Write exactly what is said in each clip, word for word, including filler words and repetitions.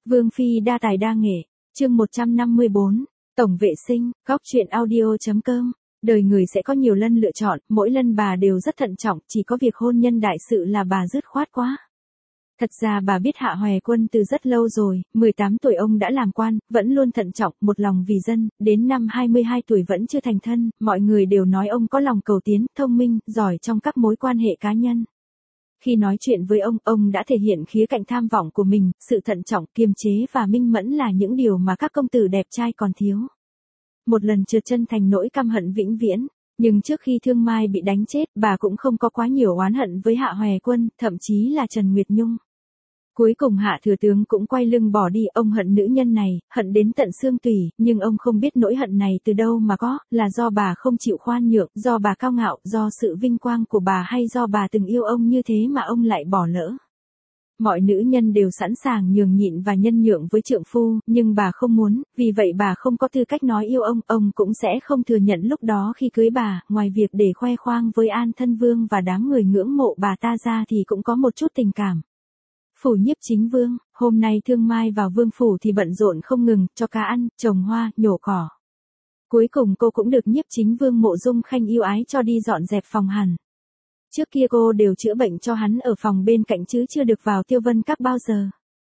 Vương Phi đa tài đa nghệ, chương một trăm năm mươi bốn, Tổng vệ sinh, góc truyện audio.com. Đời người sẽ có nhiều lần lựa chọn, mỗi lần bà đều rất thận trọng, chỉ có việc hôn nhân đại sự là bà dứt khoát quá. Thật ra bà biết Hạ Hoè Quân từ rất lâu rồi, mười tám tuổi ông đã làm quan, vẫn luôn thận trọng, một lòng vì dân, đến năm hai mươi hai tuổi vẫn chưa thành thân, mọi người đều nói ông có lòng cầu tiến, thông minh, giỏi trong các mối quan hệ cá nhân. Khi nói chuyện với ông, ông đã thể hiện khía cạnh tham vọng của mình, sự thận trọng, kiềm chế và minh mẫn là những điều mà các công tử đẹp trai còn thiếu. Một lần trượt chân thành nỗi căm hận vĩnh viễn, nhưng trước khi Thương Mai bị đánh chết, bà cũng không có quá nhiều oán hận với Hạ Hoè Quân, thậm chí là Trần Nguyệt Nhung. Cuối cùng Hạ thừa tướng cũng quay lưng bỏ đi, ông hận nữ nhân này, hận đến tận xương tủy, nhưng ông không biết nỗi hận này từ đâu mà có, là do bà không chịu khoan nhượng, do bà cao ngạo, do sự vinh quang của bà hay do bà từng yêu ông như thế mà ông lại bỏ lỡ. Mọi nữ nhân đều sẵn sàng nhường nhịn và nhân nhượng với trượng phu, nhưng bà không muốn, vì vậy bà không có tư cách nói yêu ông, ông cũng sẽ không thừa nhận lúc đó khi cưới bà, ngoài việc để khoe khoang với An Thân Vương và đám người ngưỡng mộ bà ta ra thì cũng có một chút tình cảm. Phủ Nhiếp Chính Vương, hôm nay Thương Mai vào vương phủ thì bận rộn không ngừng, cho cá ăn, trồng hoa, nhổ cỏ. Cuối cùng cô cũng được Nhiếp Chính Vương Mộ Dung Khanh yêu ái cho đi dọn dẹp phòng hẳn. Trước kia cô đều chữa bệnh cho hắn ở phòng bên cạnh chứ chưa được vào Tiêu Vân Các bao giờ.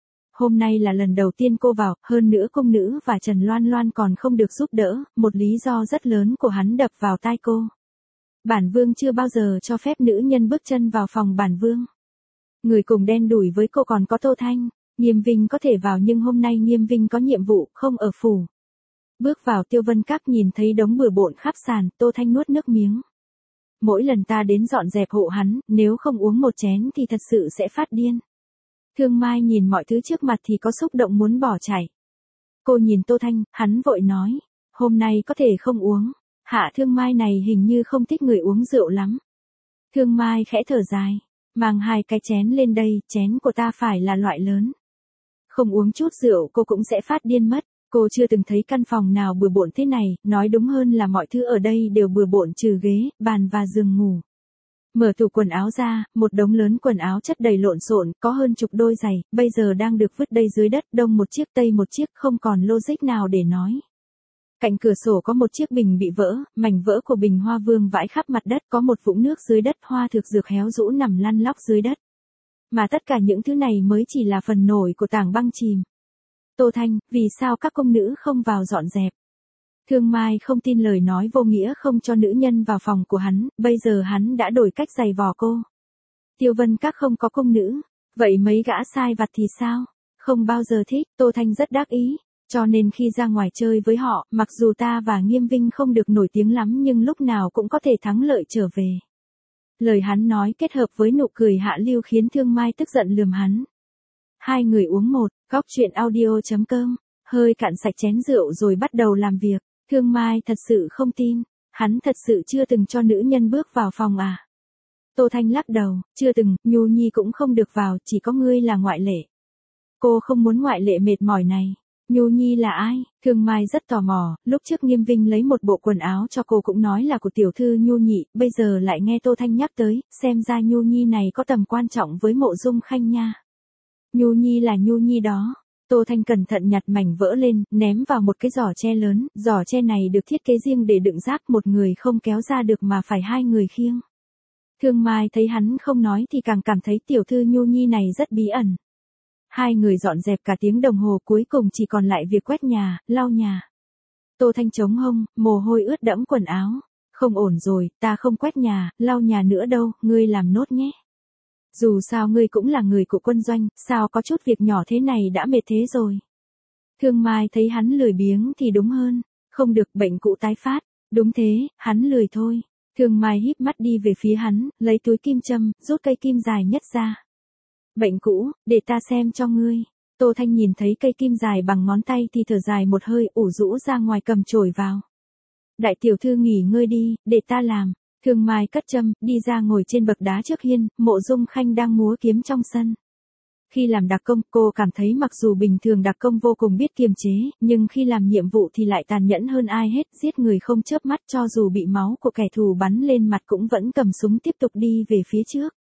Hôm nay là lần đầu tiên cô vào, hơn nữa cung nữ và Trần Loan Loan còn không được giúp đỡ, một lý do rất lớn của hắn đập vào tai cô. Bản vương chưa bao giờ cho phép nữ nhân bước chân vào phòng bản vương. Người cùng đen đủi với cô còn có Tô Thanh, Nghiêm Vinh có thể vào nhưng hôm nay Nghiêm Vinh có nhiệm vụ, không ở phủ. Bước vào Tiêu Vân Các nhìn thấy đống bừa bộn khắp sàn, Tô Thanh nuốt nước miếng. Mỗi lần ta đến dọn dẹp hộ hắn, nếu không uống một chén thì thật sự sẽ phát điên. Thương Mai nhìn mọi thứ trước mặt thì có xúc động muốn bỏ chạy. Cô nhìn Tô Thanh, hắn vội nói, hôm nay có thể không uống. Hạ Thương Mai này hình như không thích người uống rượu lắm. Thương Mai khẽ thở dài, mang hai cái chén lên đây, chén của ta phải là loại lớn. Không uống chút rượu cô cũng sẽ phát điên mất. Cô chưa từng thấy căn phòng nào bừa bộn thế này, nói đúng hơn là mọi thứ ở đây đều bừa bộn trừ ghế, bàn và giường ngủ. Mở tủ quần áo ra, một đống lớn quần áo chất đầy lộn xộn, có hơn chục đôi giày, bây giờ đang được vứt đây dưới đất, đông một chiếc tây một chiếc, không còn logic nào để nói. Cạnh cửa sổ có một chiếc bình bị vỡ, mảnh vỡ của bình hoa vương vãi khắp mặt đất, có một vũng nước dưới đất, hoa thực dược héo rũ nằm lăn lóc dưới đất. Mà tất cả những thứ này mới chỉ là phần nổi của tảng băng chìm. Tô Thanh, vì sao các công nữ không vào dọn dẹp? Thương Mai không tin lời nói vô nghĩa không cho nữ nhân vào phòng của hắn, bây giờ hắn đã đổi cách giày vò cô. Tiêu Vân Các không có công nữ, vậy mấy gã sai vặt thì sao? Không bao giờ thích, Tô Thanh rất đắc ý, cho nên khi ra ngoài chơi với họ, mặc dù ta và Nghiêm Vinh không được nổi tiếng lắm nhưng lúc nào cũng có thể thắng lợi trở về. Lời hắn nói kết hợp với nụ cười hạ lưu khiến Thương Mai tức giận lườm hắn. Hai người uống một, góc truyện audio.com, hơi cạn sạch chén rượu rồi bắt đầu làm việc. Thương Mai thật sự không tin, hắn thật sự chưa từng cho nữ nhân bước vào phòng à. Tô Thanh lắc đầu, chưa từng, Nhu Nhi cũng không được vào, chỉ có ngươi là ngoại lệ. Cô không muốn ngoại lệ mệt mỏi này. Nhu Nhi là ai? Thương Mai rất tò mò, lúc trước Nghiêm Vinh lấy một bộ quần áo cho cô cũng nói là của tiểu thư Nhu Nhị, bây giờ lại nghe Tô Thanh nhắc tới, xem ra Nhu Nhi này có tầm quan trọng với Mộ Dung Khanh nha. Nhu Nhi là Nhu Nhi đó. Tô Thanh cẩn thận nhặt mảnh vỡ lên, ném vào một cái giỏ tre lớn, giỏ tre này được thiết kế riêng để đựng rác, một người không kéo ra được mà phải hai người khiêng. Thương Mai thấy hắn không nói thì càng cảm thấy tiểu thư Nhu Nhi này rất bí ẩn. Hai người dọn dẹp cả tiếng đồng hồ cuối cùng chỉ còn lại việc quét nhà, lau nhà. Tô Thanh chống hông, mồ hôi ướt đẫm quần áo. Không ổn rồi, ta không quét nhà, lau nhà nữa đâu, ngươi làm nốt nhé. Dù sao ngươi cũng là người của quân doanh, sao có chút việc nhỏ thế này đã mệt thế rồi. Thương Mai thấy hắn lười biếng thì đúng hơn, không được, bệnh cũ tái phát, đúng thế, hắn lười thôi. Thương Mai híp mắt đi về phía hắn, lấy túi kim châm, rút cây kim dài nhất ra. Bệnh cũ, để ta xem cho ngươi. Tô Thanh nhìn thấy cây kim dài bằng ngón tay thì thở dài một hơi, ủ rũ ra ngoài cầm chổi vào. Đại tiểu thư nghỉ ngơi đi, để ta làm. Thương Mai cất châm, đi ra ngồi trên bậc đá trước hiên, Mộ Dung Khanh đang múa kiếm trong sân. Khi làm đặc công, cô cảm thấy mặc dù bình thường đặc công vô cùng biết kiềm chế, nhưng khi làm nhiệm vụ thì lại tàn nhẫn hơn ai hết, giết người không chớp mắt, cho dù bị máu của kẻ thù bắn lên mặt cũng vẫn cầm súng tiếp tục đi về phía trước.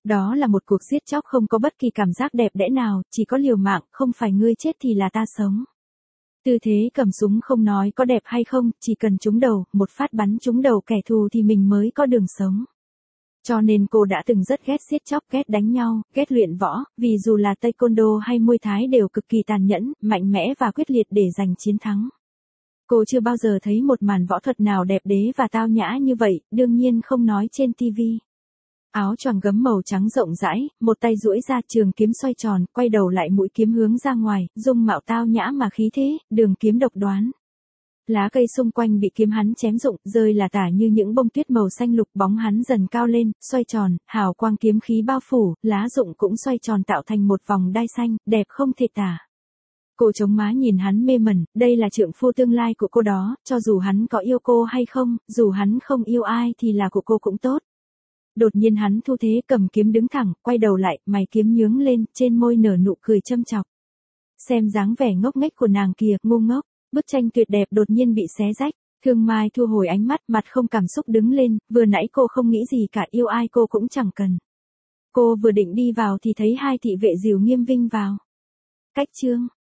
Đó là một cuộc giết chóc không có bất kỳ cảm giác đẹp đẽ nào, chỉ có liều mạng, không phải ngươi chết thì là ta sống. Tư thế cầm súng không nói có đẹp hay không, chỉ cần trúng đầu, một phát bắn trúng đầu kẻ thù thì mình mới có đường sống. Cho nên cô đã từng rất ghét giết chóc, ghét đánh nhau, ghét luyện võ, vì dù là taekwondo hay muay thái đều cực kỳ tàn nhẫn, mạnh mẽ và quyết liệt để giành chiến thắng. Cô chưa bao giờ thấy một màn võ thuật nào đẹp đẽ và tao nhã như vậy, đương nhiên không nói trên ti vi. Áo choàng gấm màu trắng rộng rãi, một tay duỗi ra, trường kiếm xoay tròn, quay đầu lại mũi kiếm hướng ra ngoài, dung mạo tao nhã mà khí thế, đường kiếm độc đoán. Lá cây xung quanh bị kiếm hắn chém rụng, rơi là tả như những bông tuyết màu xanh lục, bóng hắn dần cao lên, xoay tròn, hào quang kiếm khí bao phủ, lá rụng cũng xoay tròn tạo thành một vòng đai xanh, đẹp không thể tả. Cô chống má nhìn hắn mê mẩn, đây là trượng phu tương lai của cô đó, cho dù hắn có yêu cô hay không, dù hắn không yêu ai thì là của cô cũng tốt. Đột nhiên hắn thu thế cầm kiếm đứng thẳng, quay đầu lại, mày kiếm nhướng lên, trên môi nở nụ cười châm chọc. Xem dáng vẻ ngốc nghếch của nàng kìa, ngu ngốc, bức tranh tuyệt đẹp đột nhiên bị xé rách. Thương Mai thu hồi ánh mắt, mặt không cảm xúc đứng lên, vừa nãy cô không nghĩ gì cả, yêu ai cô cũng chẳng cần. Cô vừa định đi vào thì thấy hai thị vệ Dìu Nghiêm Vinh vào. Cách chương